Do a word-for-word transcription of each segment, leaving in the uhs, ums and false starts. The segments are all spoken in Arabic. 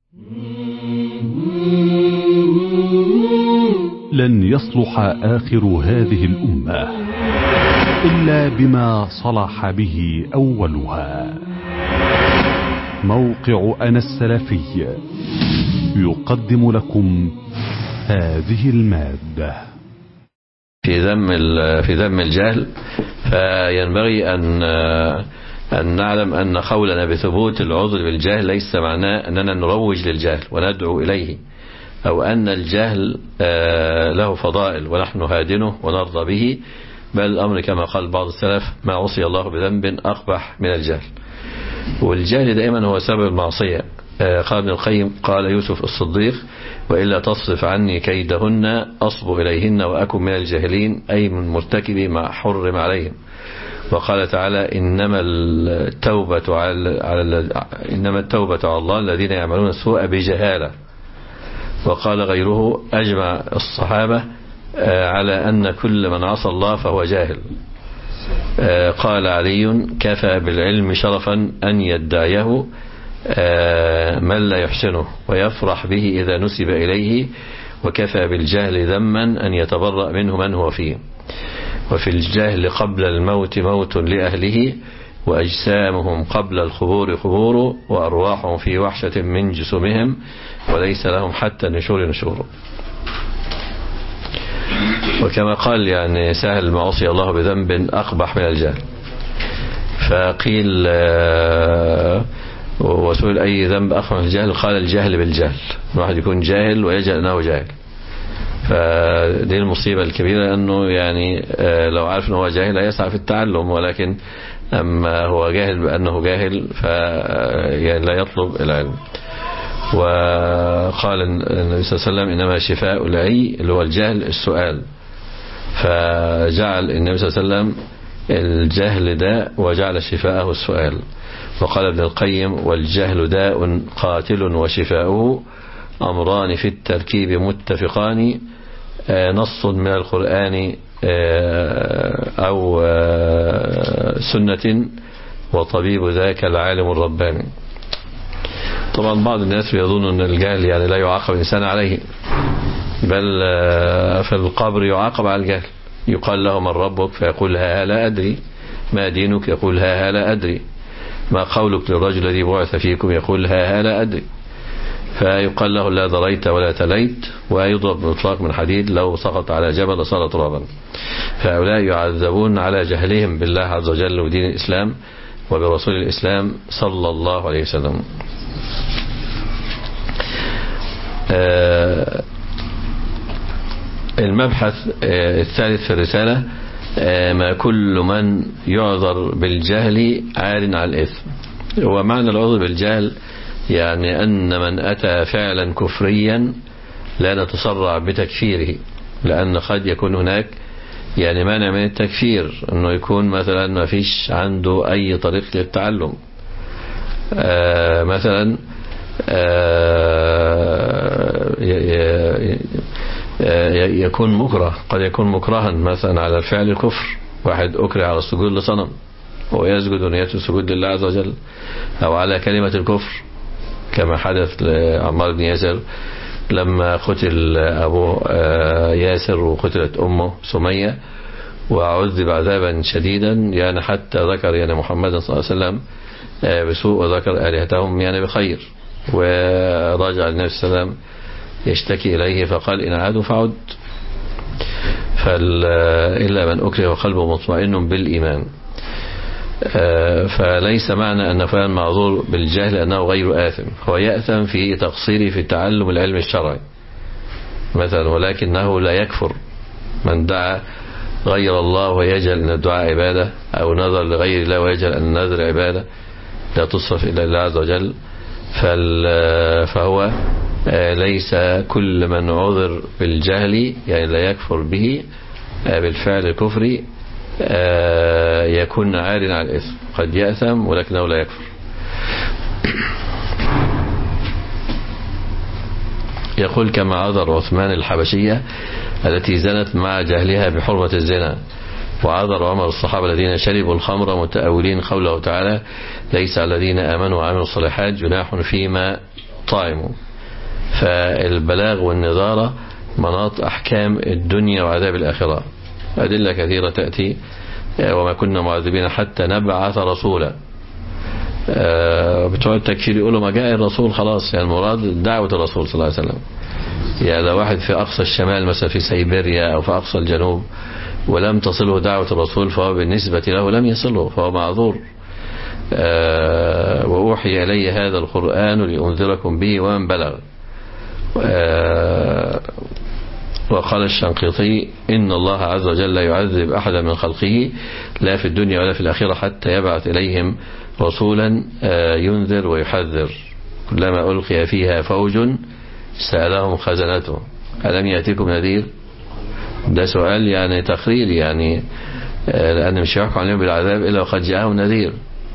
لن يصلح آخر هذه الأمة إلا بما صلح به أولها. موقع أنا السلفي يقدم لكم هذه المادة. في ذم في ذم الجهل، فينبغي أن أن نعلم أن قولنا بثبوت العذر بالجهل ليس معناه أننا نروج للجهل وندعو إليه، أو أن الجهل له فضائل ونحن هادنه ونرضى به، بل الأمر كما قال بعض السلف: ما عصي الله بذنب أقبح من الجهل. والجهل دائما هو سبب المعصية. قال ابن القيم: قال يوسف الصديق: وإلا تصرف عني كيدهن أصب إليهن وأكن من الجاهلين، أي من مرتكبي ما حرم عليهم. وقال تعالى: إنما التوبة على, على إنما التوبة على الله الذين يعملون السوء بجهالة. وقال غيره: أجمع الصحابة على أن كل من عصى الله فهو جاهل. قال علي: كفى بالعلم شرفا أن يدعيه من لا يحسنه ويفرح به إذا نسب إليه، وكفى بالجهل ذما أن يتبرأ منه من هو فيه. وفي الجهل قبل الموت موت لأهله، وأجسامهم قبل الخبور خبور، وأرواحهم في وحشة من جسمهم، وليس لهم حتى النشور نشور. وكما قال يعني سهل: ما عصي الله بذنب أقبح من الجهل. فقيل وسئل: أي ذنب أقبح من الجهل؟ قال: الجهل بالجهل، الواحد يكون جاهل ويجهل أنه جاهل. فدي المصيبة الكبيرة، أنه يعني لو عارف أنه جاهل لا يسعى في التعلم، ولكن أما هو جاهل بأنه جاهل فلا يطلب العلم. وقال النبي صلى الله عليه وسلم: إنما شفاء العي اللي هو الجهل السؤال. فجعل النبي صلى الله عليه وسلم الجهل داء وجعل شفاءه السؤال. وقال ابن القيم: والجهل داء قاتل وشفاؤه أمران في التركيب متفقان، نص من القرآن أو سنة، وطبيب ذاك العالم الرباني. طبعا بعض الناس يظن أن الجهل يعني لا يعاقب الإنسان عليه، بل في القبر يعاقب على الجهل. يقال له: من ربك؟ فيقول: ها لا أدري. ما دينك؟ يقول: ها لا أدري. ما قولك للرجل الذي بعث فيكم؟ يقول: ها لا أدري. فيقال له: لا دريت ولا تليت. ويضرب بإطلاق من حديد: لو سقط على جبل صار ترابا. فهؤلاء يعذبون على جهلهم بالله عز وجل ودين الإسلام وبرسول الإسلام صلى الله عليه وسلم. المبحث الثالث في الرسالة: ما كل من يعذر بالجهل عار على الإثم. ومعنى العذر بالجهل يعني أن من أتى فعلا كفريا لا نتسرع بتكفيره، لأن قد يكون هناك يعني مانع من التكفير، أنه يكون مثلا ما فيش عنده أي طريق للتعلم. آه مثلا آه يكون مكره، قد يكون مكرها مثلا على الفعل الكفر. واحد أكره على السجود لصنم ويسجد ونيته السجود لله عز وجل، أو على كلمة الكفر كما حدث لعمار بن ياسر لما قتل أبوه ياسر وقتلت أمه سمية، وعذب عذابا شديدا يعني حتى ذكر يعني محمد صلى الله عليه وسلم بسوء وذكر آلهتهم يعني بخير. وراجع النبي صلى الله عليه وسلم يشتكي إليه فقال: إن عادوا فعد. إلا من أكره وقلبه مطمئن بالإيمان. فليس معنى أن فلان معذور بالجهل أنه غير آثم، هو يأثم في تقصيره في تعلم العلم الشرعي مثلا، ولكنه لا يكفر. من دعا غير الله ويجهل أن الدعاء عبادة، أو نظر لغير الله ويجهل أن النذر عبادة لا تصرف إلا الله عز وجل، فهو ليس كل من عذر بالجهل يعني لا يكفر به بالفعل الكفري يكون عار على الإثم. قد يأثم ولكنه لا يكفر. يقول: كما عذر عثمان الحبشية التي زنت مع جهلها بحرمة الزنا، وعذر عمر الصحابة الذين شربوا الخمر متأولين قوله تعالى: ليس على الذين آمنوا وعملوا الصالحات جناح فيما الطاعم. فالبلاغ والنذارة مناط أحكام الدنيا وعذاب الآخرة. أدلة كثيرة تأتي وما كنا معذبين حتى نبعث رسولا. بتوع التكفير يقولوا ما جاء الرسول خلاص، يعني المراد دعوة الرسول صلى الله عليه وسلم. يعني لو واحد في أقصى الشمال مثلا في سيبيريا أو في أقصى الجنوب ولم تصله دعوة الرسول فهو بالنسبة له لم يصله، فهو معذور. أه وأوحي إلي هذا القرآن لأنذركم به ومن بلغ. أه وقال الشنقيطي إن الله عز وجل لا يعذب أحدا من خلقه لا في الدنيا ولا في الآخرة حتى يبعث إليهم رسولا أه ينذر ويحذر. كلما ألقي فيها فوج سألهم خزنته ألم يأتيكم نذير؟ ده سؤال يعني تقرير، يعني لأن مش يحكم عليهم بالعذاب إلا وقد جاءهم نذير.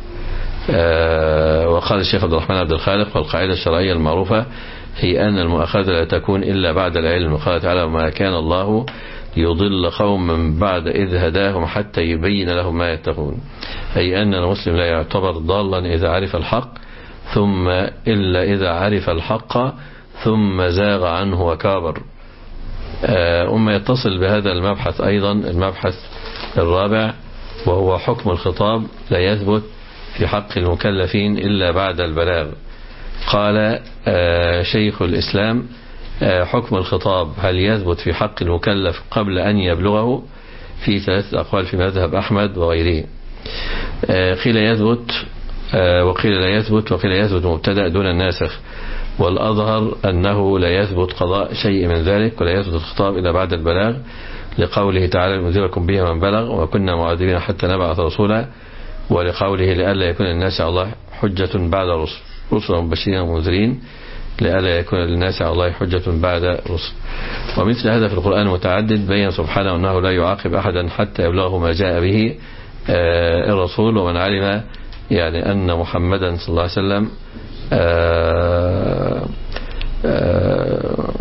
وقال الشيخ عبد الرحمن عبد الخالق والقاعدة الشرعية المعروفة هي أن المؤاخذة لا تكون إلا بعد العلم. قال تعالى وما كان الله يضل قوما بعد إذ هداهم حتى يبين لهم ما يتقون، أي أن المسلم لا يعتبر ضالا إذا عرف الحق ثم إلا إذا عرف الحق ثم زاغ عنه وكابر. أم يتصل بهذا المبحث أيضا المبحث الرابع وهو حكم الخطاب لا يثبت في حق المكلفين إلا بعد البلاغ. قال شيخ الإسلام حكم الخطاب هل يثبت في حق المكلف قبل أن يبلغه؟ في ثلاثة أقوال في مذهب أحمد وغيره. قيل يثبت وقيل لا يثبت وقيل يثبت مبتدأ دون الناسخ، والأظهر أنه لا يثبت قضاء شيء من ذلك ولا يثبت الخطاب إلا بعد البلاغ، لقوله تعالى لأنذركم به من بلغ وكنا معذبين حتى نبعث رسولا، ولقوله لئلا يكون الناس على الله حجة بعد رسل رسلا مبشرين ومنذرين لئلا يكون للناس على الله حجة بعد رسل. ومثل هذا في القرآن متعدد بين سبحانه أنه لا يعاقب أحدا حتى يبلغه ما جاء به الرسول. ومن علم يعني أن محمدا صلى الله عليه وسلم آآ آآ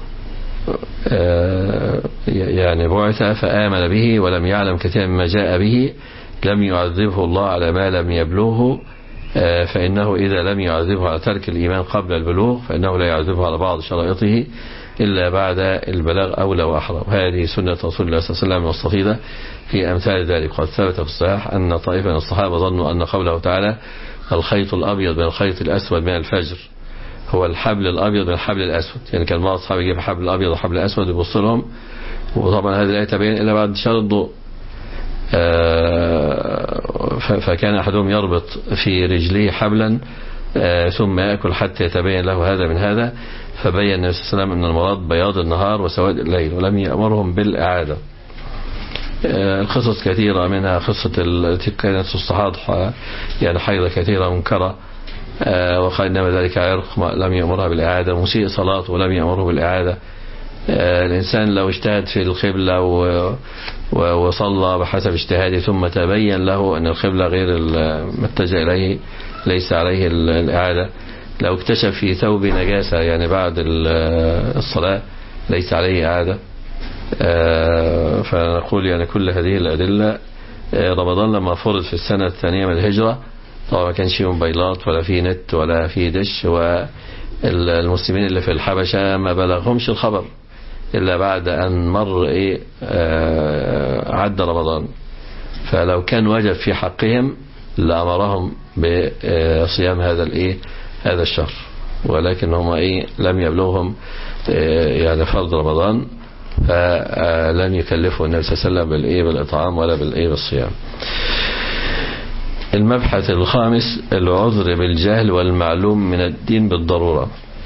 آآ يعني بعث فآمن به ولم يعلم كثيرا مما جاء به لم يعذبه الله على ما لم يبلغه، فإنه إذا لم يعذبه على ترك الإيمان قبل البلوغ فإنه لا يعذبه على بعض شرائطه إلا بعد البلاغ أولى وأحرى. هذه سنة رسول الله صلى الله عليه وسلم والصفيدة في أمثال ذلك. قد ثبت في الصحيح أن طائفة من الصحابة ظنوا أن قوله تعالى الخيط الأبيض من الخيط الأسود من الفجر هو الحبل الأبيض من الحبل الأسود، يعني كان بعض الصحابة يجيب حبل الأبيض وحبل الأسود يبص لهم، وطبعا هذه الآية تبين إلا بعد انتشار الضوء. فكان أحدهم يربط في رجليه حبلا ثم يأكل حتى يتبين له هذا من هذا، فبين النبي صلى الله عليه وسلم أن المراد بياض النهار وسواد الليل ولم يأمرهم بالإعادة. القصص كثيرة منها قصة التي كانت الصحابة يعني حيضة كثيرة منكرة وقال إنما ذلك عرق لم يأمرها بالإعادة، مسيء صلاة ولم يأمره بالإعادة. الإنسان لو اجتهد في القبلة وصلى بحسب اجتهاده ثم تبين له أن القبلة غير ما اتجه إليه ليس عليه الإعادة. لو اكتشف في ثوب نجاسة يعني بعد الصلاة ليس عليه إعادة. فنقول يعني كل هذه الأدلة. رمضان لما فرض في السنة الثانية من الهجرة طبعا ما كانش فيه موبايلات ولا فيه نت ولا فيه دش، والمسلمين اللي في الحبشة ما بلغهمش الخبر إلا بعد أن مر إيه عد رمضان. فلو كان وجب في حقهم لأمرهم بصيام هذا الإيه هذا الشهر، ولكن هم إيه لم يبلغهم يعني فرض رمضان فلم يكلفوا النبي صلى الله عليه وسلم بالإيه بالإطعام ولا بالإيه بالصيام. المبحث الخامس العذر بالجهل والمعلوم من الدين بالضرورة.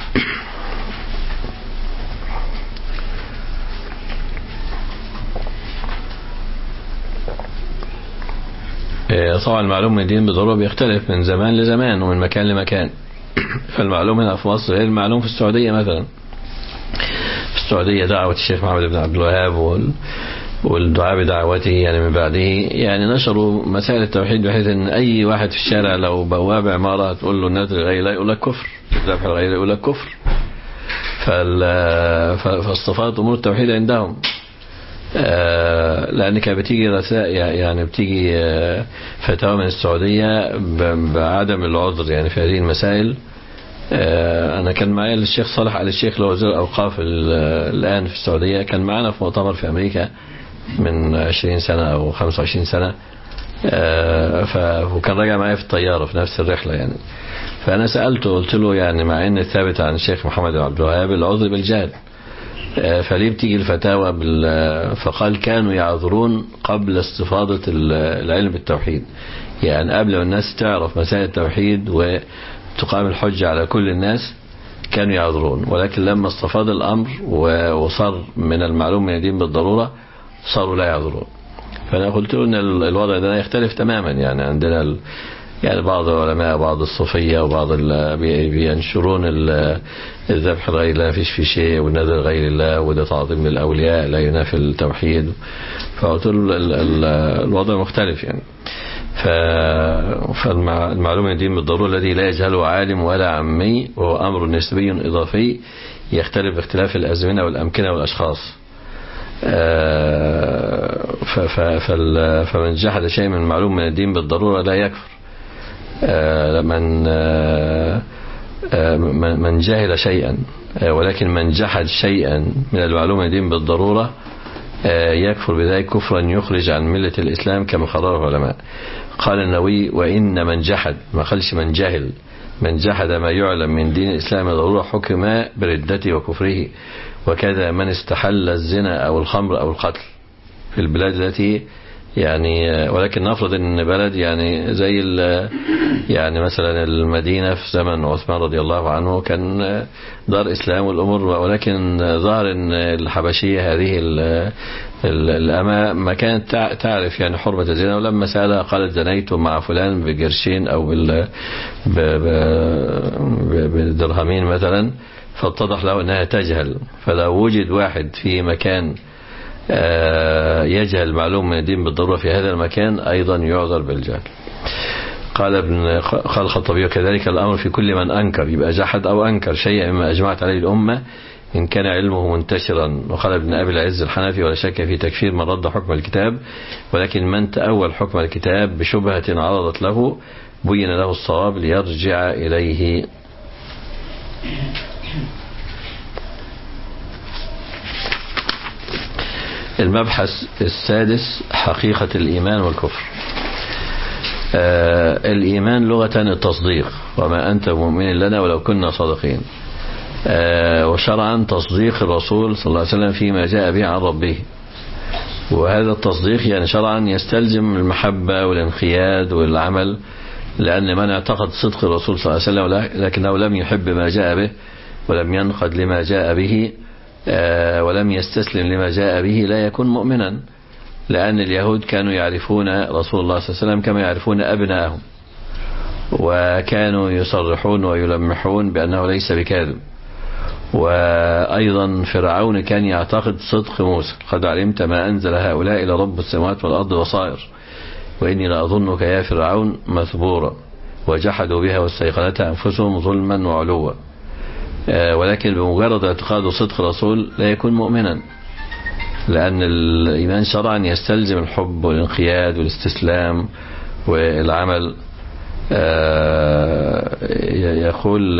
طبعا المعلوم من الدين بالضرورة بيختلف من زمان لزمان ومن مكان لمكان. فالمعلوم هنا في مصر غير المعلوم في السعودية. مثلا في السعودية دعوة الشيخ محمد بن عبد الوهاب والدعاء بدعوته يعني من بعده يعني نشروا مسائل التوحيد بحيث ان اي واحد في الشارع لو بواب عمارة تقول له النذر الغير لا يقول لك كفر، الذبح الغير يقول لك كفر. فالصفات امور التوحيد عندهم لأن كانت بتيجي رسائل يعني بتيجي فتاوى من السعودية بعدم العذر يعني في هذه المسائل أنا كان معي الشيخ صالح آل الشيخ اللي هو وزير الأوقاف الآن في السعودية، كان معنا في مؤتمر في أمريكا من عشرين سنة أو خمسة وعشرين سنة، وكان راجع معي في الطيارة في نفس الرحلة يعني. فأنا سألته قلت له يعني مع أن الثابت عن الشيخ محمد بن عبد الوهاب العذر بالجهل، فليه بتيجي الفتاوى بال... فقال كانوا يعذرون قبل استفاضة العلم بالتوحيد، يعني قبل ما الناس تعرف مسائل التوحيد وتقام الحجة على كل الناس كانوا يعذرون، ولكن لما استفاض الأمر وصار من المعلوم من الدين بالضرورة صاروا لا يعذرون. فأنا قلت له أن الوضع ده يختلف تماما، يعني عندنا ال... يعني بعض العلماء بعض الصوفية وبعض ال... بينشرون الذبح لغير الله فيش في شيء، والنذر غير الله، وده تعظيم للأولياء لا ينافي التوحيد. فقلت له ال... ال... الوضع مختلف يعني. ف... فالمعلوم الدين بالضرورة الذي لا يجهله عالم ولا عمي، وهو أمر نسبي إضافي يختلف باختلاف الأزمنة والأمكنة والأشخاص. ف... ف... فال... فمن جحد شيء من المعلوم من الدين بالضرورة لا يكفر. من من جهل شيئا، ولكن من جحد شيئا من المعلوم من الدين بالضرورة يكفر بذلك كفرا يخرج عن ملة الإسلام كما قرره العلماء. قال النووي وإن من جحد، ما قالش من جهل، من جحد ما يعلم من دين الإسلام ضرورة حكم بردته وكفره، وكذا من استحل الزنا أو الخمر أو القتل في البلاد التي يعني، ولكن نفرض ان بلد يعني زي يعني مثلا المدينة في زمن عثمان رضي الله عنه كان دار اسلام والامور، ولكن ظهر ان الحبشية هذه الأمة ما كانت تعرف يعني حرمة الزنا، ولما سألها قالت زنيت مع فلان بقرشين او بالدرهمين مثلا، فاتضح له انها تجهل. فلو وجد واحد في مكان يجهل معلوم من الدين بالضرورة في هذا المكان أيضا يعذر بالجهل. قال ابن قال الخطابي كذلك الأمر في كل من أنكر، يبقى جحد أو أنكر شيئا مما أجمعت عليه الأمة إن كان علمه منتشرا. وقال ابن أبي العز الحنفي ولا شك في تكفير من رد حكم الكتاب، ولكن من تأول حكم الكتاب بشبهة عرضت له بين له الصواب ليرجع إليه. المبحث السادس حقيقة الإيمان والكفر. آه الإيمان لغة التصديق، وما أنت مؤمن لنا ولو كنا صادقين. آه وشرعا تصديق الرسول صلى الله عليه وسلم فيما جاء به عن ربه، وهذا التصديق يعني شرعا يستلزم المحبة والانقياد والعمل، لأن من اعتقد صدق الرسول صلى الله عليه وسلم لكنه لم يحب ما جاء به ولم ينقد لما جاء به ولم يستسلم لما جاء به لا يكون مؤمنا، لأن اليهود كانوا يعرفون رسول الله صلى الله عليه وسلم كما يعرفون أبنائهم، وكانوا يصرحون ويلمحون بأنه ليس بكاذب. وأيضا فرعون كان يعتقد صدق موسى، قد علمت ما أنزل هؤلاء إلى رب السماوات والأرض بصائر وإني لأظنك يا فرعون مثبورا، وجحدوا بها واستيقنتها أنفسهم ظلما وعلوا. ولكن بمجرد اعتقاد صدق الرسول لا يكون مؤمنا، لأن الإيمان شرعا يستلزم الحب والانقياد والاستسلام والعمل. يقول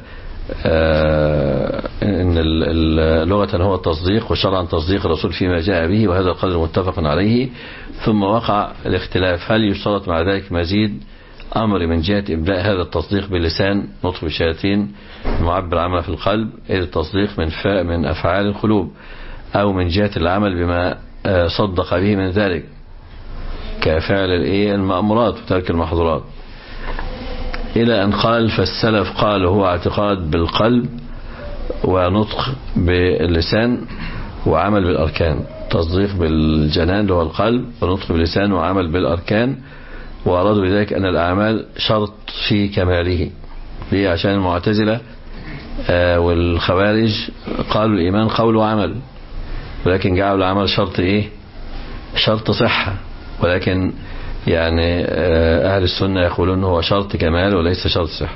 إن لغة هو التصديق، وشرعا تصديق الرسول فيما جاء به، وهذا القدر متفق عليه. ثم وقع الاختلاف هل يشترط مع ذلك مزيد أمر من جهة إبداء هذا التصديق باللسان نطق بالشياطين المعبر عنها في القلب، إذ التصديق من من أفعال القلوب، أو من جهة العمل بما صدق به من ذلك كفعل المأمورات وترك المحظورات، إلى أن قال فالسلف قال هو اعتقاد بالقلب ونطق باللسان وعمل بالأركان. تصديق بالجنان اللي هو القلب، ونطق باللسان وعمل بالأركان. وأرادوا بذلك أن الأعمال شرط في كماله. ليه؟ عشان المعتزلة والخوارج قالوا الإيمان قول وعمل، ولكن جعلوا العمل شرط إيه؟ شرط صحة. ولكن يعني أهل السنة يقولون هو شرط كمال وليس شرط صحة.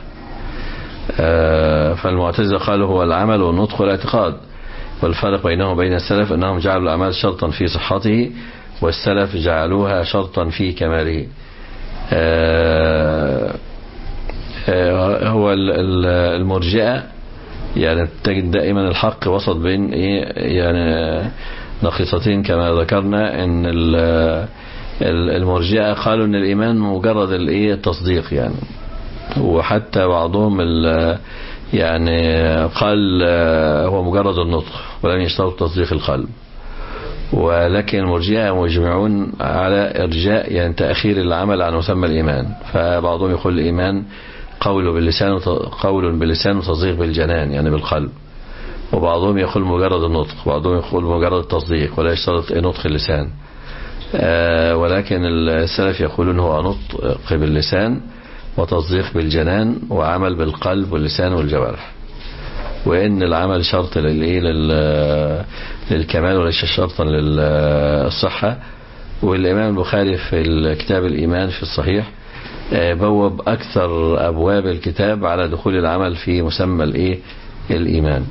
فالمعتزلة قالوا هو العمل والنطق والاعتقاد. والفرق بينهم وبين السلف أنهم جعلوا الأعمال شرطا في صحته، والسلف جعلوها شرطا في كماله. هو المرجئة يعني تجد دائما الحق وسط بين ايه يعني نقيصتين كما ذكرنا. ان المرجئة قالوا ان الايمان مجرد الايه التصديق يعني، وحتى بعضهم يعني قال هو مجرد النطق ولم يشترط تصديق القلب. ولكن المرجئة مجمعون على ارجاء يعني تأخير العمل عن مسمى الايمان. فبعضهم يقول الايمان قول باللسان قول باللسان وتصديق بالجنان يعني بالقلب، وبعضهم يقول مجرد النطق، وبعضهم يقول مجرد التصديق ولا يشترط نطق اللسان. آه ولكن السلف يقولون هو نطق باللسان وتصديق بالجنان وعمل بالقلب واللسان والجوارح، وإن العمل شرط للإيه للكمال وليس شرطا للصحة. والإمام البخاري في الكتاب الإيمان في الصحيح بوب أكثر أبواب الكتاب على دخول العمل في مسمى الإيه الإيمان.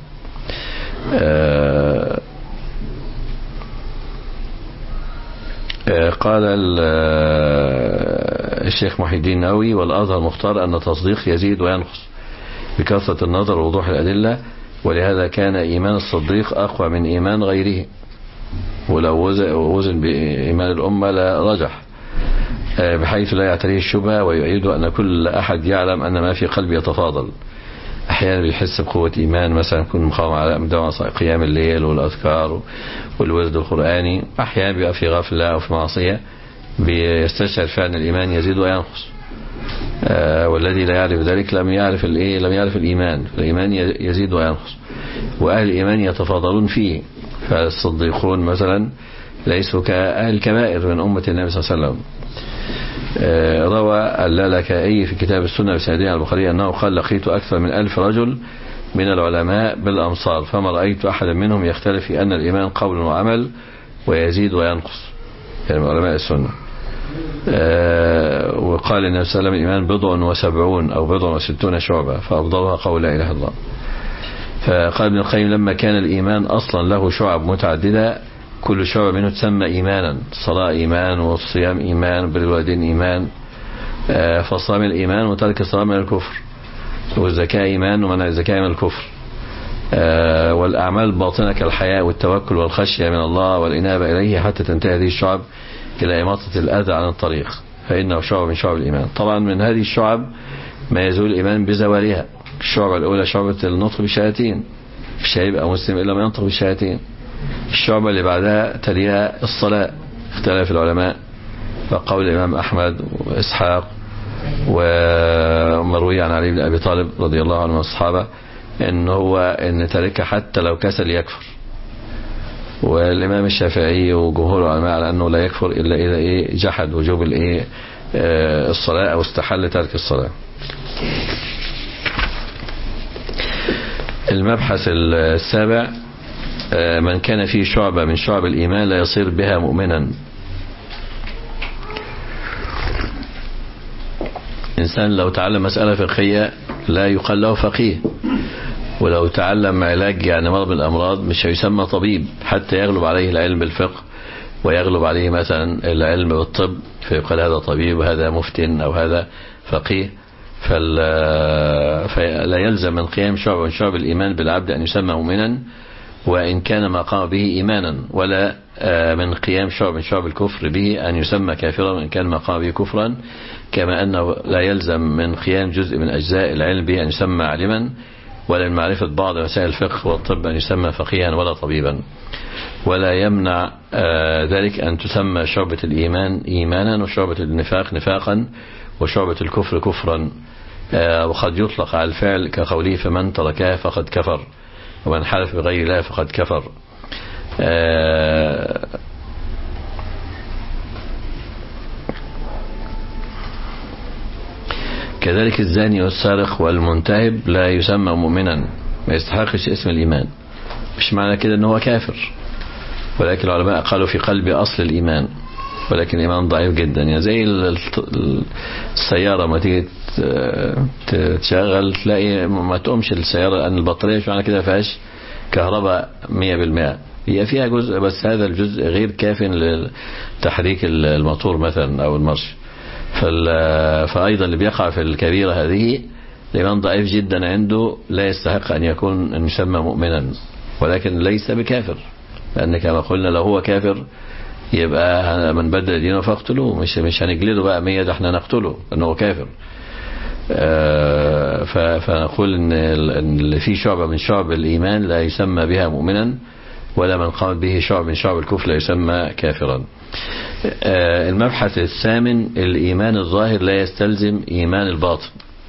قال الشيخ محي الدين النووي: والأظهر مختار أن التصديق يزيد وينقص بكثرة النظر ووضوح الأدلة، ولهذا كان إيمان الصديق أقوى من إيمان غيره، ولو وزن بإيمان الأمة لا رجح، بحيث لا يعتريه الشبهة، ويؤيد أن كل أحد يعلم أن ما في قلبه يتفاضل. أحيانا بيحس بقوة إيمان، مثلا يكون مقام على مدام قيام الليل والأذكار والورد القرآني، أحيانا بيبقى في غفلة أو في معصية بيستشعر فعلا الإيمان يزيد وينقص. آه والذي لا يعرف ذلك لم يعرف الإيه لم يعرف الإيمان. الإيمان يزيد وينقص، وأهل الإيمان يتفاضلون فيه. فالصديقون مثلا ليسوا كأهل الكبائر من أمة النبي صلى الله عليه وسلم. آه روى اللالكائي في كتاب السنة بسندين على البخاري أنه قال: لقيت أكثر من ألف رجل من العلماء بالأمصار، فما رأيت أحدا منهم يختلف في أن الإيمان قول وعمل ويزيد وينقص، يعني من علماء السنة. آه وقال النبي صلى الله عليه وسلم: الإيمان بضع وسبعون أو بضع وستون شعبة، فأفضلها قول لا إله إلا الله. فقال ابن القيم: لما كان الإيمان أصلا له شعب متعددة كل شعبة منه تسمى إيمانا، الصلاة إيمان، والصيام إيمان، بالوالدين إيمان، آه فالصيام الإيمان وترك الصلاة من الكفر، والزكاة إيمان ومنع الزكاة من الكفر. آه والأعمال الباطنة كالحياء والتوكل والخشية من الله والإنابة إليه، حتى تنتهي هذه الشعب إلى إماطة الأذى عن الطريق، فإنه شعب من شعب الإيمان. طبعا من هذه الشعب ما يزول الإيمان بزوالها. الشعبة الأولى شعبة النطق بالشهادتين، مش هيبقى مسلم إلا ما ينطق بالشهادتين. الشعبة اللي بعدها تليها الصلاة، اختلف العلماء، فقول الإمام أحمد وإسحاق ومروي عن علي بن أبي طالب رضي الله عنه والصحابة إن هو إن تركها حتى لو كسل يكفر. والإمام الشافعي وجمهور العلماء على أنه لا يكفر إلا إذا إيه جحد وجوب الإيه الصلاة أو استحل ترك الصلاة. المبحث السابع: من كان فيه شعبة من شعب الإيمان لا يصير بها مؤمنا. إنسان لو تعلم مسألة فقهية لا يقال له فقيه، ولو تعلم علاج يعني مرض من الأمراض مش هيسمى طبيب، حتى يغلب عليه العلم بالفقه ويغلب عليه مثلا العلم بالطب فيقال هذا طبيب وهذا مفتن أو هذا فقيه. فلا يلزم من قيام شعب من شعب الإيمان بالعبد أن يسمى مؤمنا وإن كان ما قام به إيمانا، ولا من قيام شعب من شعب الكفر به أن يسمى كافرا وإن كان ما قام به كفرا، كما أنه لا يلزم من قيام جزء من أجزاء العلم به أن يسمى عالما، ولا من معرفة بعض مسائل الفقه والطب أن يسمى فقيها ولا طبيبا. ولا يمنع ذلك أن تسمى شعبة الإيمان إيمانا وشعبة النفاق نفاقا وشعبة الكفر كفرا. وقد يطلق على الفعل كقوله: فمن تركها فقد كفر، ومن حلف بغير الله فقد كفر. كذلك الزاني والسارق والمنتهب لا يسمى مؤمنا، ما يستحقش اسم الإيمان. مش معنى كده أنه هو كافر، ولكن العلماء قالوا في قلب أصل الإيمان، ولكن الإيمان ضعيف جدا. يعني زي السيارة ما تيجي تشغل تلاقي ما تقومش السيارة لأن البطارية مش معنى كده فيهاش كهرباء مية بالمئة، هي فيها جزء بس هذا الجزء غير كاف لتحريك الموتور مثلا أو المرش. فأيضا اللي بيقع في الكبيرة هذه الإيمان ضعيف جدا عنده لا يستحق أن يكون أن يسمى مؤمنا، ولكن ليس بكافر، لأن كما قلنا لو هو كافر يبقى من بدل دينه فاقتلوه، مش مش هنجلده بقى مية، ده احنا نقتله لأنه كافر. فنقول ان اللي فيه شعبة من شعب الإيمان لا يسمى بها مؤمنا، ولا من قام به شعب من شعب الكفر لا يسمى كافرا. المبحث الثامن: الإيمان الظاهر لا يستلزم إيمان الباطن.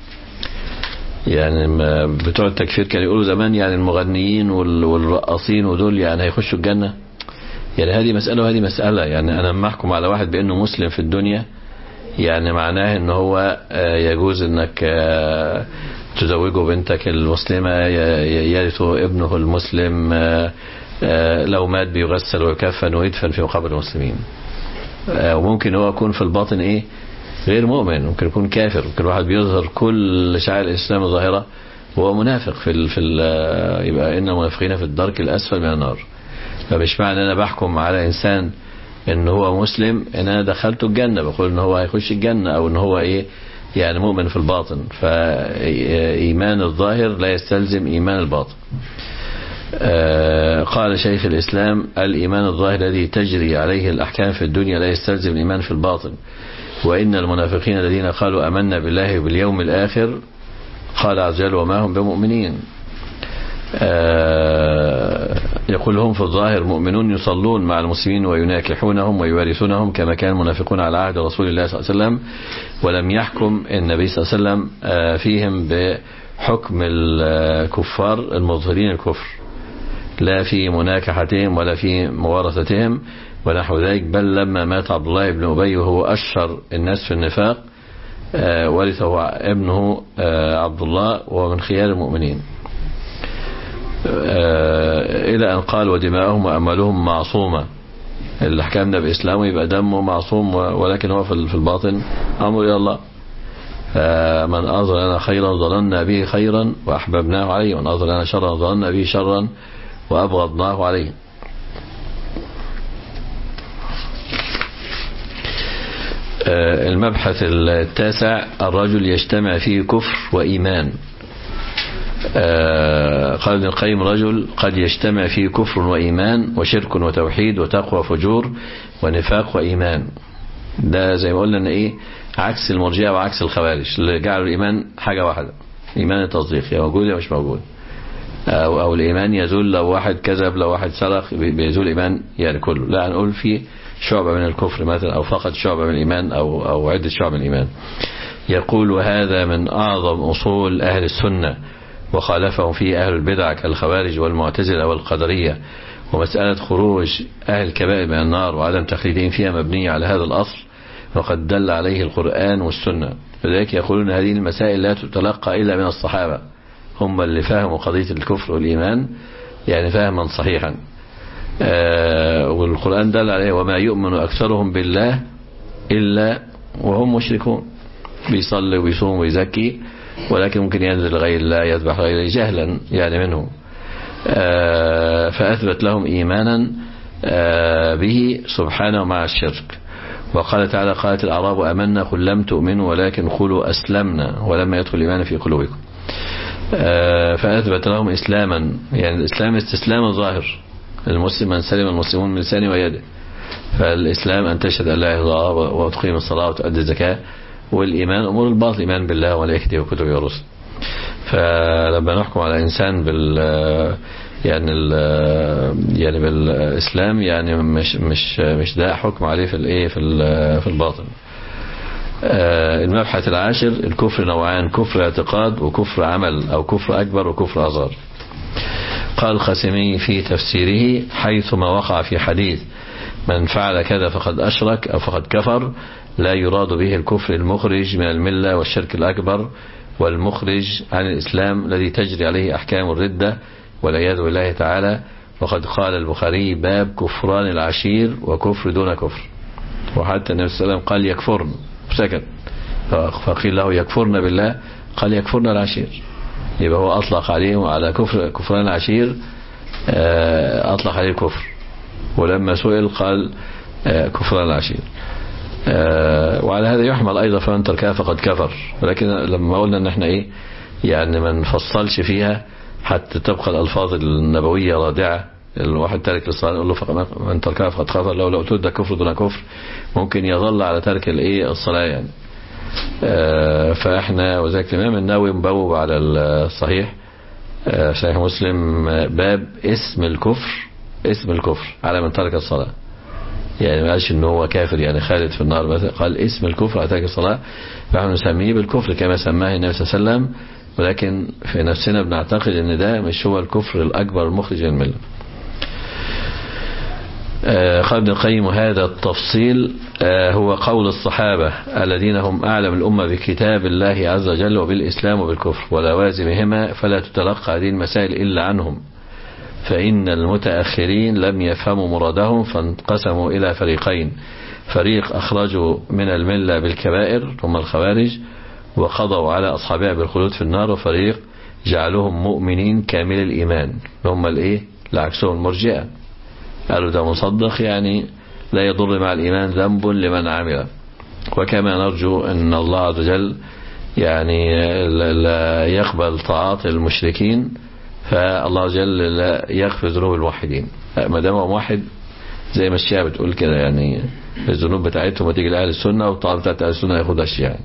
يعني بتوع التكفير كانوا يقولوا زمان يعني المغنيين والرقاصين ودول يعني هيخشوا الجنة. يعني هذه مسألة وهذه مسألة. يعني أنا لما أحكم على واحد بأنه مسلم في الدنيا يعني معناه أنه هو يجوز أنك تزوجه بنتك المسلمة، يرث ابنه المسلم، لو مات بيغسل ويكفن ويدفن في مقابر المسلمين. وممكن هو يكون في الباطن إيه غير مؤمن، ممكن يكون كافر، ممكن واحد بيظهر كل شعائر الإسلام الظاهرة وهو منافق في ال في ال يبقى إن المنافقين في الدرك الأسفل من النار. فمش معنى أنا بحكم على إنسان إن هو مسلم إن أنا دخلته الجنة، بقول إن هو هيخش الجنة، أو إن هو إيه يعني مؤمن في الباطن. فإيمان الظاهر لا يستلزم إيمان الباطن. قال شيخ الإسلام: الإيمان الظاهر الذي تجري عليه الأحكام في الدنيا لا يستلزم الإيمان في الباطن، وإن المنافقين الذين قالوا آمنا بالله وباليوم الآخر قال عز وجل وما هم بمؤمنين. يقول هم في الظاهر مؤمنون يصلون مع المسلمين ويناكحونهم ويوارثونهم كما كان المنافقون على عهد رسول الله صلى الله عليه وسلم، ولم يحكم النبي صلى الله عليه وسلم فيهم بحكم الكفار المظهرين الكفر، لا في مناكحتهم ولا في موارثتهم ونحو ذلك. بل لما مات عبد الله بن أبي وهو أشهر الناس في النفاق ورثه ابنه عبد الله وهو من خيار المؤمنين، إلى أن قال ودماءهم وأموالهم معصومة. الأحكام ده بإسلامه يبقى دمه معصوم، ولكن هو في الباطن أمر إلى الله. من أظهر لنا خيرا ظننا به خيرا وأحببناه عليه، ومن أظهر لنا شرا ظننا به شرا وأبغضناه عليه. المبحث التاسع: الرجل يجتمع فيه كفر وإيمان. قال ابن القيم: رجل قد يجتمع فيه كفر وإيمان وشرك وتوحيد وتقوى وفجور ونفاق وإيمان. ده زي ما قلنا ان ايه عكس المرجئة وعكس الخوارج اللي جعلوا الإيمان حاجة واحدة، إيمان التصديق، يا موجود يا مش موجود، أو, أو الإيمان يزول لو واحد كذب، لو واحد سرق بيزول الإيمان يعني كله. لا، نقول فيه شعبة من الكفر مثلا، أو فقط شعبة من الإيمان، أو, أو عدة شعب من الإيمان. يقول: هذا من أعظم أصول أهل السنة، وخالفهم فيه أهل البدع كالخوارج والمعتزلة والقدرية. ومسألة خروج أهل الكبائر من النار وعدم تخليدهم فيها مبنية على هذا الأصل، وقد دل عليه القرآن والسنة. فذلك يقولون هذه المسائل لا تتلقى إلا من الصحابة، هم اللي فهموا قضية الكفر والإيمان يعني فهما صحيحا. آه والقرآن دل عليه: وما يؤمن أكثرهم بالله إلا وهم مشركون. بيصلي ويصوم ويزكي، ولكن ممكن ينزل غير الله، يذبح غير الله جهلا يعني منه. آه فأثبت لهم إيمانا آه به سبحانه مع الشرك. وقال تعالى: قالت الأعراب آمنا قل لم تؤمنوا ولكن قولوا أسلمنا ولما يدخل الإيمان في قلوبكم. آه فأثبت لهم إسلاما، يعني الإسلام استسلام الظاهر، المسلم من سلم المسلمون من لسانه ويده. فالإسلام أن تشهد أن لا إله إلا الله وتقيم الصلاة وتؤدي الزكاة، والإيمان أمور الباطن، إيمان بالله وملائكته وكتبه ورسله. فلما نحكم على إنسان بال يعني ال يعني بالإسلام يعني مش مش مش ده حكم عليه في الإيه في في الباطن. المبحث العاشر: الكفر نوعان: كفر اعتقاد وكفر عمل، أو كفر أكبر وكفر أصغر. قال القاسمي في تفسيره: حيثما وقع في حديث من فعل كذا فقد أشرك أو فقد كفر، لا يراد به الكفر المخرج من الملة والشرك الأكبر والمخرج عن الإسلام الذي تجري عليه أحكام الردة والعياذ بالله تعالى. وقد قال البخاري: باب كفران العشير وكفر دون كفر. وحتى النبي صلى الله عليه وسلم قال يكفرن سكت، فقيل له يكفرن بالله، قال يكفرن العشير. يبقى هو أطلق عليه على كفر كفران العشير، أطلق عليه الكفر، ولما سئل قال كفران العشير. وعلى هذا يحمل أيضا فمن تركها فقد كفر. ولكن لما قلنا ان احنا ايه يعني ما نفصلش فيها حتى تبقى الألفاظ النبوية رادعة. الواحد تارك للصلاة يقول له من تركها فقد خطر، لو لو قلت ده كفر دون كفر ممكن يظل على ترك الايه الصلاة يعني. آه فاحنا وذلك الإمام النووي مبوب على الصحيح آه صحيح مسلم باب اسم الكفر، اسم الكفر على من ترك الصلاة، يعني ما قالش ان هو كافر يعني خالد في النار مثلا، قال اسم الكفر على ترك الصلاة، فاحنا نسميه بالكفر كما سماه النبي صلى الله عليه وسلم، ولكن في نفسنا بنعتقد ان ده مش هو الكفر الأكبر المخرج من الملة. قال ابن القيم هذا التفصيل هو قول الصحابة الذين هم أعلم الأمة بكتاب الله عز وجل وبالإسلام وبالكفر ولوازمهما، فلا تتلقى هذه المسائل إلا عنهم، فإن المتأخرين لم يفهموا مرادهم فانقسموا إلى فريقين، فريق أخرجوا من الملة بالكبائر هم الخوارج وقضوا على أصحابها بالخلود في النار، وفريق جعلهم مؤمنين كامل الإيمان هم الإيه لعكسهم المرجئة، قالوا ده مصدق يعني لا يضر مع الإيمان ذنب لمن عمل. وكما نرجو أن الله عز وجل يعني لا يقبل طاعات المشركين، فالله عز وجل لا يغفر ذنوب الموحدين، ما دام هو موحد زي ما الشيعة بتقول كده يعني الذنوب بتاعتهم وتيجي لأهل السنة والطاعات بتاعت أهل السنة ياخدها الشيعة.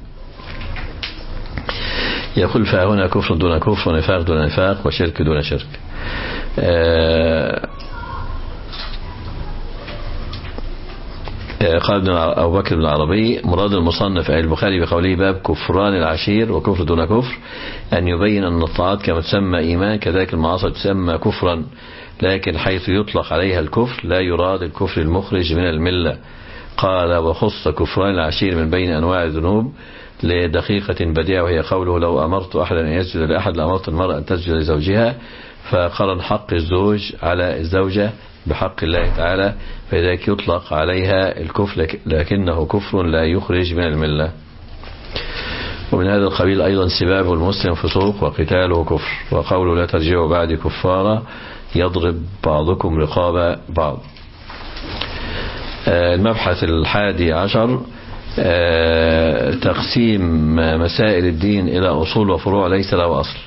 يقول فهنا كفر دون كفر ونفاق دون نفاق وشرك دون شرك. آه قال أبو بكر بن العربي مراد المصنف أي البخاري بقوله باب كفران العشير وكفر دون كفر أن يبين أن الطاعات كما تسمى إيمان كذلك المعاصي تسمى كفرا، لكن حيث يطلق عليها الكفر لا يراد الكفر المخرج من الملة. قال وخص كفران العشير من بين أنواع الذنوب لدقيقة بديعة وهي قوله لو أمرت أحدا أن يسجد لأحد لأمرت المرأة أن تسجد لزوجها، فقرن حق الزوج على الزوجة بحق الله تعالى، فذلك يطلق عليها الكفر لكنه كفر لا يخرج من الملة. ومن هذا القبيل أيضا سباب المسلم فسوق وقتاله كفر، وقوله لا ترجعوا بعد كفارا يضرب بعضكم رقاب بعض. المبحث الحادي عشر تقسيم مسائل الدين إلى أصول وفروع ليس له أصل.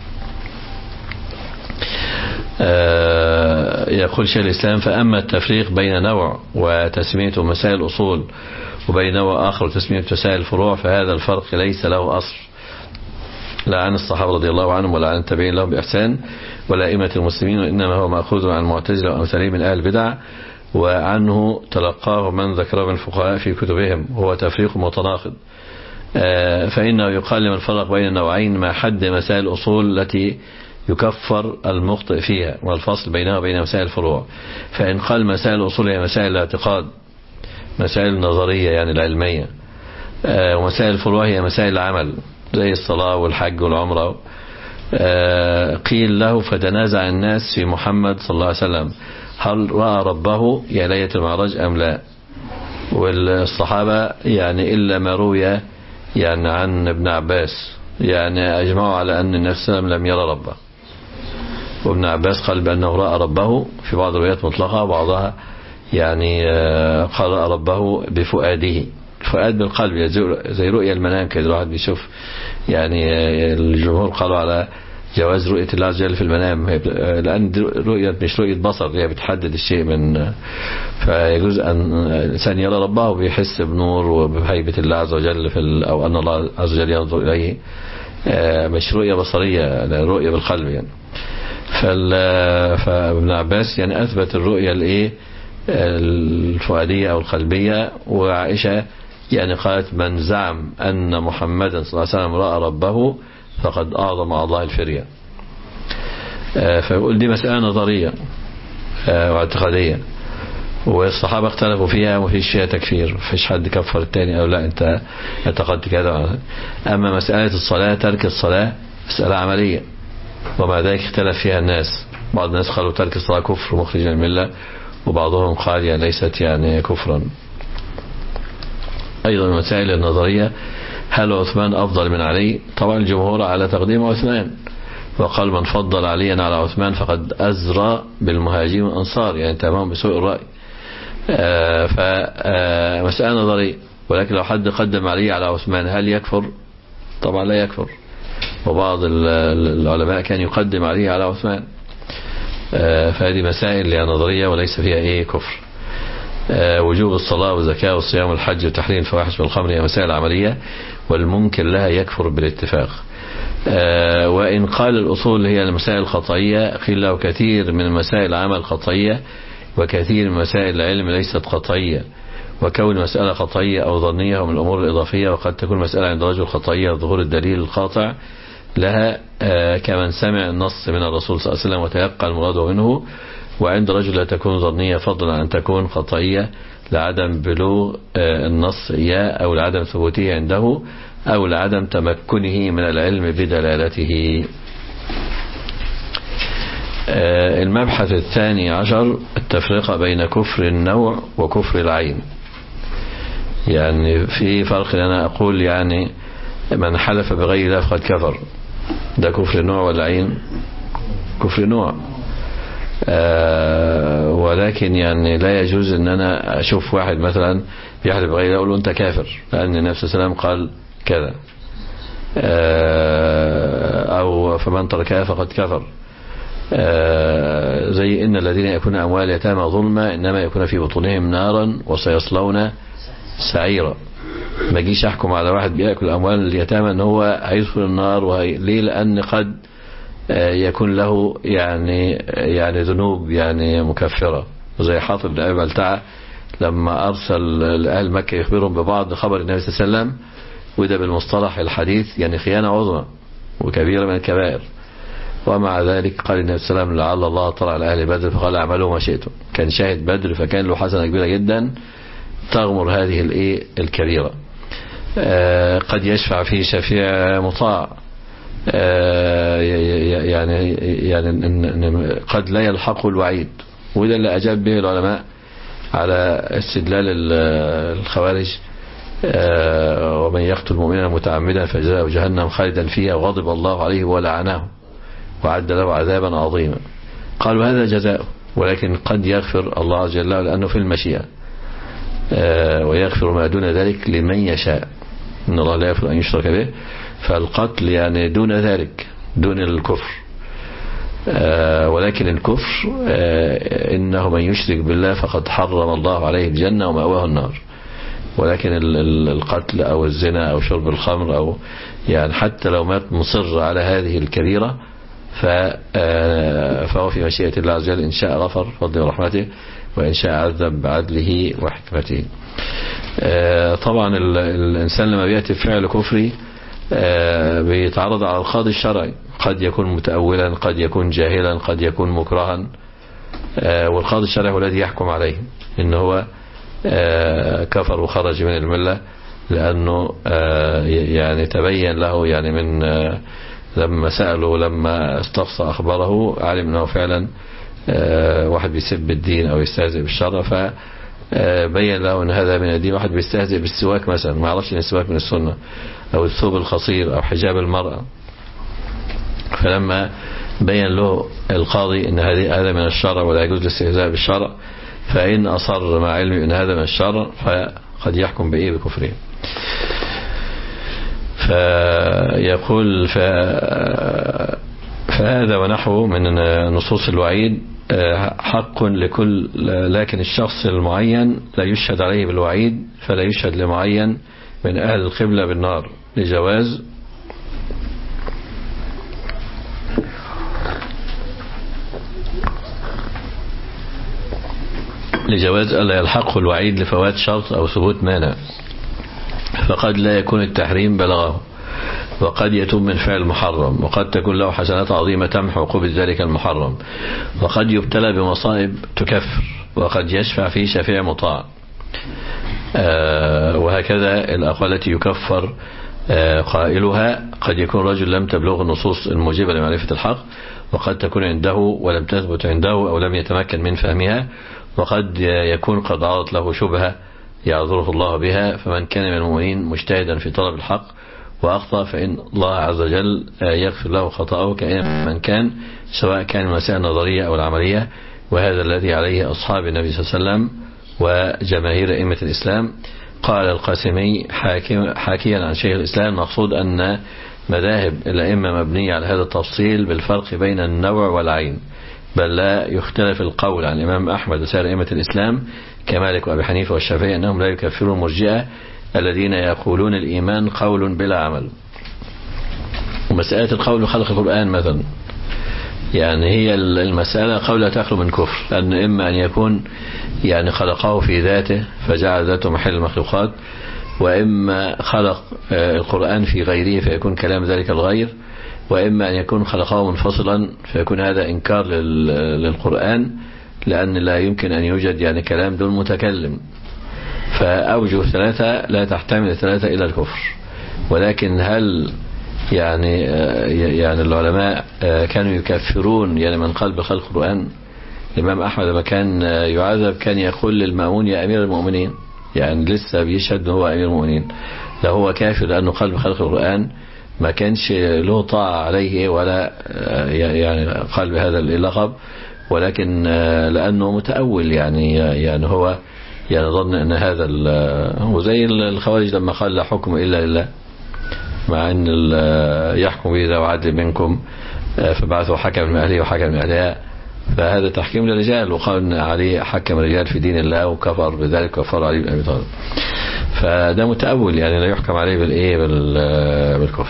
يقول شيخ الإسلام فأما التفريق بين نوع وتسميته مسائل أصول وبين نوع آخر وتسمية مسائل الفروع فهذا الفرق ليس له أصل لا عن الصحابة رضي الله عنهم ولا عن التابعين لهم بإحسان ولا أئمة المسلمين، وإنما هو مأخوذ عن المعتزلة وأمثالهم من أهل البدع، وعنه تلقاه من ذكره من الفقهاء في كتبهم، هو تفريق متناقض. فإنه يقال لمن فرق بين النوعين ما حد مسائل الأصول التي يكفر المخطئ فيها والفصل بينها وبين مسائل الفروع. فإن قال مسائل الأصول هي مسائل الاعتقاد مسائل النظرية يعني العلمية، ومسائل الفروع هي مسائل العمل زي الصلاة والحج والعمرة، قيل له فتنازع الناس في محمد صلى الله عليه وسلم هل رأى ربه يا ليلة المعراج أم لا، والصحابة يعني إلا ما روي يعني عن ابن عباس يعني أجمعوا على أن النبي صلى الله عليه وسلم لم يرى ربه، وابن عباس قال بأنه رأى ربه في بعض الروايات مطلقة وبعضها يعني قال رأى ربه بفؤاده، الفؤاد بالقلب زي رؤية المنام كده الواحد بيشوف، يعني الجمهور قالوا على جواز رؤية الله عز وجل في المنام لأن رؤية مش رؤية بصر هي بتحدد الشيء من، فيجوز أن الإنسان يرى ربه وبيحس بنور وبهيبة الله عز وجل في أو أن الله عز وجل ينظر إليه، مش رؤية بصرية رؤية بالقلب يعني. فابن عباس يعني أثبت الرؤية الإيه الفؤادية أو القلبية، وعائشة يعني قالت من زعم أن محمدا صلى الله عليه وسلم رأى ربه فقد أعظم الله الفرية. فيقول دي مسألة نظرية واعتقادية والصحابة اختلفوا فيها ومفيش فيها تكفير، مفيش حد كفر التاني أو لا أنت اعتقدت كذا. أما مسألة الصلاة ترك الصلاة مسألة عملية ومع ذلك اختلف فيها الناس، بعض الناس قالوا ترك الصلاة كفر مخرج من الملة وبعضهم قال يعني ليست يعني كفرا. أيضا المسائل النظرية هل عثمان أفضل من علي؟ طبعا الجمهور على تقديم عثمان، وقال من فضل عليا على عثمان فقد أزرى بالمهاجرين والأنصار يعني تمام بسوء الرأي. فمسألة نظرية، ولكن لو حد قدم علي على عثمان هل يكفر؟ طبعا لا يكفر، وبعض العلماء كان يقدم عليه على عثمان. فهذه مسائل نظرية وليس فيها ايه كفر. وجوب الصلاة والزكاة والصيام والحج وتحريم الفواحش والخمر هي مسائل عملية، والمنكر لها يكفر بالاتفاق. وإن قال الأصول هي المسائل القطعية، قيل له كثير من المسائل عمل قطعية، وكثير من مسائل العلم ليست قطعية، وكون مسألة قطعية أو ظنية ومن الأمور الإضافية، وقد تكون مسألة عند رجل قطعية ظهور الدليل القاطع لها كمن سمع النص من الرسول صلى الله عليه وسلم وتيقن المراد منه، وعند رجل لا تكون ظنية فضلا عن تكون قطعية لعدم بلوغ النص إياه أو لعدم ثبوته عنده أو لعدم تمكنه من العلم بدلالته. المبحث الثاني عشر التفرقة بين كفر النوع وكفر العين. يعني في فرق، أنا أقول يعني من حلف بغير الله فقد كفر، ده كفر نوع ولا عين؟ كفر نوع. آه ولكن يعني لا يجوز ان انا اشوف واحد مثلا بيحلف بغير الله اقول له انت كافر، لان النبي صلى الله عليه وسلم قال كذا. آه او فمن تركها فقد كفر. آه زي ان الذين يأكلون اموال اليتامى ظلما انما يكون في بطونهم نارا وسيصلون سعيرا. ما اجيش احكم على واحد بياكل اموال اليتامى ان هو هيدخل النار وهي... ليه؟ لان قد يكون له يعني يعني ذنوب يعني مكفرة، زي حاطب بن أبي بلتعة لما أرسل لأهل مكة يخبرهم ببعض خبر النبي صلى الله عليه وسلم، وده بالمصطلح الحديث يعني خيانة عظمى وكبيرة من الكبائر، ومع ذلك قال النبي صلى الله عليه وسلم لعل الله طلع على أهل بدر فقال اعملوا ما شئتم. كان شاهد بدر فكان له حسنة كبيرة جدا تغمر هذه الايه الكبيرة. آه قد يشفع فيه شفيع مطاع، آه يعني يعني قد لا يلحق الوعيد، وده اللي أجاب به العلماء على استدلال الخوارج. آه ومن يقتل مؤمنا متعمدا فجزاؤه جهنم خالدا فيها وغضب الله عليه ولعنه وعد له عذابا عظيما. قالوا هذا جزاؤه، ولكن قد يغفر الله عز وجل لأنه في المشيئة، آه ويغفر ما دون ذلك لمن يشاء، إن الله لا يغفر أن يشرك به. فالقتل يعني دون ذلك، دون الكفر. آه ولكن الكفر آه إنه من يشرك بالله فقد حرم الله عليه الجنة ومأواه النار. ولكن القتل أو الزنا أو شرب الخمر أو يعني حتى لو مات مصر على هذه الكبيرة فهو في مشيئة الله عز وجل، إن شاء غفر فضل ورحمته، وإن شاء عذب بعدله وحكمته. طبعا الإنسان لما بيأتي بفعل كفري بيتعرض على القاضي الشرعي، قد يكون متأولا، قد يكون جاهلا، قد يكون مكرها، والقاضي الشرعي هو الذي يحكم عليه إن هو كفر وخرج من الملة، لأنه يعني تبين له يعني من لما سأله لما استقصى أخبره علم أنه فعلا واحد بيسب الدين أو يستهزئ بالشرع، فبين له أن هذا من الدين. واحد بيستهزئ بالسواك مثلا، ما يعرفش أن السواك من السنة، أو الثوب القصير أو حجاب المرأة، فلما بين له القاضي أن هذا من الشرع ولا يجوز الاستهزاء بالشرع، فإن أصر مع علمه أن هذا من الشرع فقد يحكم بإيه؟ بكفره. فيقول فهذا ونحوه من نصوص الوعيد حق لكل، لكن الشخص المعين لا يشهد عليه بالوعيد، فلا يشهد لمعين من أهل القبلة بالنار لجواز لجواز ألا يلحقه الوعيد لفوات شرط أو ثبوت مانع، فقد لا يكون التحريم بلغه، وقد يتوب من فعل محرم، وقد تكون له حسنات عظيمة تمحو عقوبة ذلك المحرم، وقد يبتلى بمصائب تكفر، وقد يشفع فيه شفيع مطاع. آه وهكذا الأقوال التي يكفر آه قائلها قد يكون رجل لم تبلغ النصوص الموجبة لمعرفة الحق، وقد تكون عنده ولم تثبت عنده أو لم يتمكن من فهمها، وقد يكون قد عرضت له شبهة يعذره الله بها. فمن كان من المؤمنين مجتهدا في طلب الحق وأخطأ فإن الله عز وجل يغفر له خطأه كأن من كان، سواء كان المسائل النظرية أو العملية. وهذا الذي عليه أصحاب النبي صلى الله عليه وسلم وجماهير أئمة الإسلام. قال القاسمي حاكيا عن شيخ الإسلام: المقصود أن مذاهب الأئمة مبنية على هذا التفصيل بالفرق بين النوع والعين، بل لا يختلف القول عن الإمام أحمد وسائر أئمة الإسلام كمالك وأبي حنيفة والشافعي أنهم لا يكفرون المرجئة الذين يقولون الإيمان قول بلا عمل. ومسألة القول بخلق القرآن مثلا، يعني هي المسألة قول لا تخلو من كفر، لأن إما أن يكون يعني خلقه في ذاته فجعل ذاته محل المخلوقات، وإما خلق القرآن في غيره فيكون كلام ذلك الغير، وإما أن يكون خلقه منفصلا فيكون هذا إنكار للقرآن، لأن لا يمكن أن يوجد يعني كلام دون متكلم. فأوجه ثلاثة لا تحتمل ثلاثة إلى الكفر. ولكن هل يعني يعني العلماء كانوا يكفرون يعني من قال بخلق القرآن؟ الإمام أحمد لما كان يعذب كان يقول للمأمون يا أمير المؤمنين، يعني لسه بيشهد هو أمير المؤمنين، لا هو كافر لأنه قال بخلق القرآن، ما كانش له طاعة عليه ولا يعني قال بهذا اللقب، ولكن لأنه متأول يعني يعني هو يعني ظن أن هذا هو زي الخوارج لما قال لا حكم إلا لله، مع أن يحكم به ذو عدل منكم فبعثوا حكم من أهله وحكم من أهلها، فهذا تحكيم للرجال، وقال عليه حكم الرجال في دين الله وكفر بذلك وكفر عليه بن أبي طالب، فده متأول يعني لا يحكم عليه بالإيه بالكفر.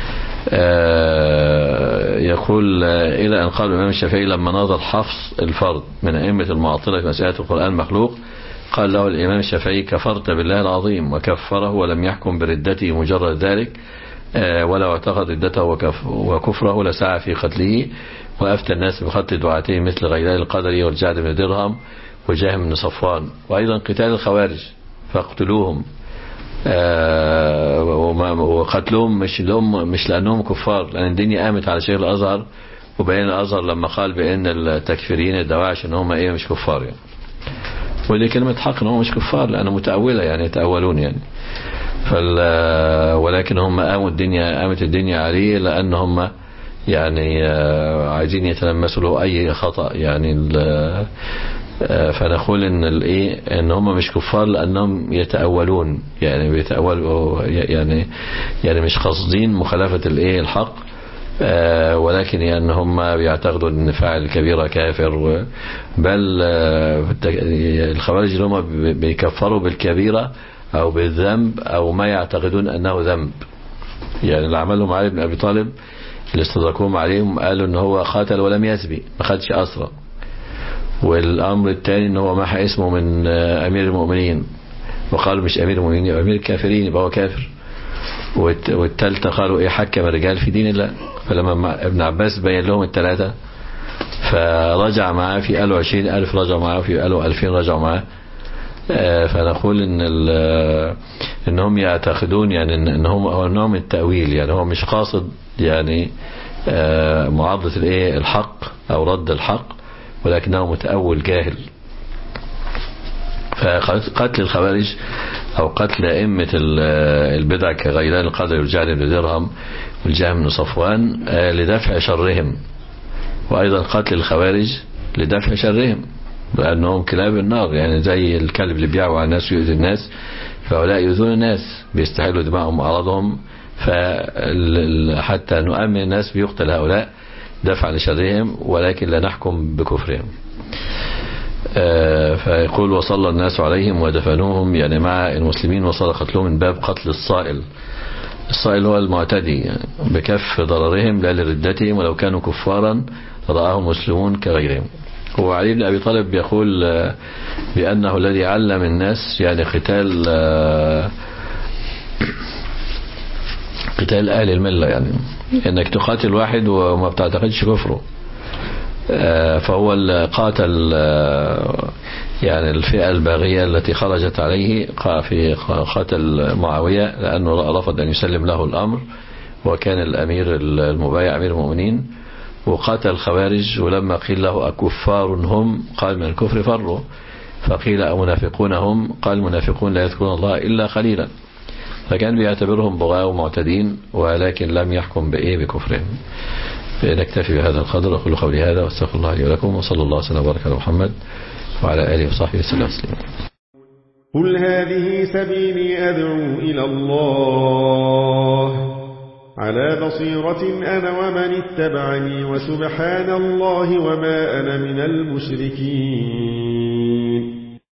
يقول إلى أن قال الإمام الشافعي لما نظر حفص الفرد من أئمة المعطلة في مسألة القرآن مخلوق، قال له الإمام الشافعي كفرت بالله العظيم، وكفره ولم يحكم بردته مجرد ذلك، ولا اعتقد ردته وكفره لسعى في قتله، وأفتى الناس بقتل دعاتهم مثل غيلان القدري والجعد بن درهم وجهم بن صفوان، وأيضا قتال الخوارج فاقتلوهم، وقتلهم مش لهم مش لأنهم كفار، لأن الدنيا قامت على شيخ الأزهر وبين الأزهر لما قال بأن التكفيرين الدواعش ان هم ايه مش كفار يعني، ودي كلمة حق ان هم مش كفار لأنه متأولة يعني يتأولون يعني، فال ولكن هم قاموا الدنيا قامت الدنيا عليه لأن هم يعني عايزين يتلمسوا له أي خطأ يعني، فنقول ان الايه ان هم مش كفار لانهم يتأولون يعني بيتأولوا يعني يعني مش قاصدين مخالفة الايه الحق، ولكن يعني هم بيعتقدوا ان فاعل الكبيرة كافر، بل الخوارج اللي هم بيكفروا بالكبيرة او بالذنب او ما يعتقدون انه ذنب، يعني اللي عملهم علي بن ابي طالب اللي استدركوهم عليهم قالوا ان هو قاتل ولم يسبي، ما خدش اسرى، والأمر الثاني ان هو محى اسمه من أمير المؤمنين وقالوا مش أمير المؤمنين يبقى أمير الكافرين يبقى هو كافر، والثالثة قالوا إيه حكم الرجال في دين الله، فلما ابن عباس بين لهم الثلاثة فرجع معاه في قالوا عشرين ألف رجع معاه في قالوا ألفين رجعوا معاه، فنقول إن إنهم يعتقدون يعني إنهم هو نوع من التأويل، يعني هو مش قاصد يعني معارضة الإيه الحق أو رد الحق، ولكنه متأول جاهل. فقتل الخوارج أو قتل أئمة البدع كغيلان القدري والجعد بن درهم والجهم بن صفوان لدفع شرهم، وأيضا قتل الخوارج لدفع شرهم لأنهم كلاب النار، يعني زي الكلب اللي بيعوا على الناس ويؤذي الناس، فهؤلاء يؤذون الناس بيستحلوا دماءهم وأعراضهم، فحتى نؤمن الناس بيقتل هؤلاء دفع لشرهم ولكن لا نحكم بكفرهم. فيقول وصلى الناس عليهم ودفنوهم يعني مع المسلمين، وصل قتلهم من باب قتل الصائل، الصائل هو المعتدي يعني بكف ضررهم لا لردتهم، ولو كانوا كفارا رآهم مسلمون كغيرهم. هو علي بن أبي طالب يقول بأنه الذي علم الناس يعني قتال قتال أهل الملة، يعني انك تقاتل واحد وما بتعتقدش كفره، فهو قاتل يعني الفئة الباغية التي خرجت عليه في قاتل معاوية لأنه رفض أن يسلم له الأمر، وكان الأمير المبايع أمير المؤمنين، وقاتل الخوارج، ولما قيل له أكفار هم قال من الكفر فروا، فقيل أمنافقون هم قال المنافقون لا يذكرون الله إلا قليلا، فكان بيعتبرهم بغاة ومعتدين ولكن لم يحكم بإيه بكفرهم. نكتفي بهذا القدر، أقول قولي هذا واستغفر الله لي ولكم، وصلى الله وسلم وبارك على محمد وعلى آله وصحبه وسلم تسليما. قل هذه سبيلي أدعو إلى الله على بصيرة أنا ومن اتبعني وسبحان الله وما أنا من المشركين.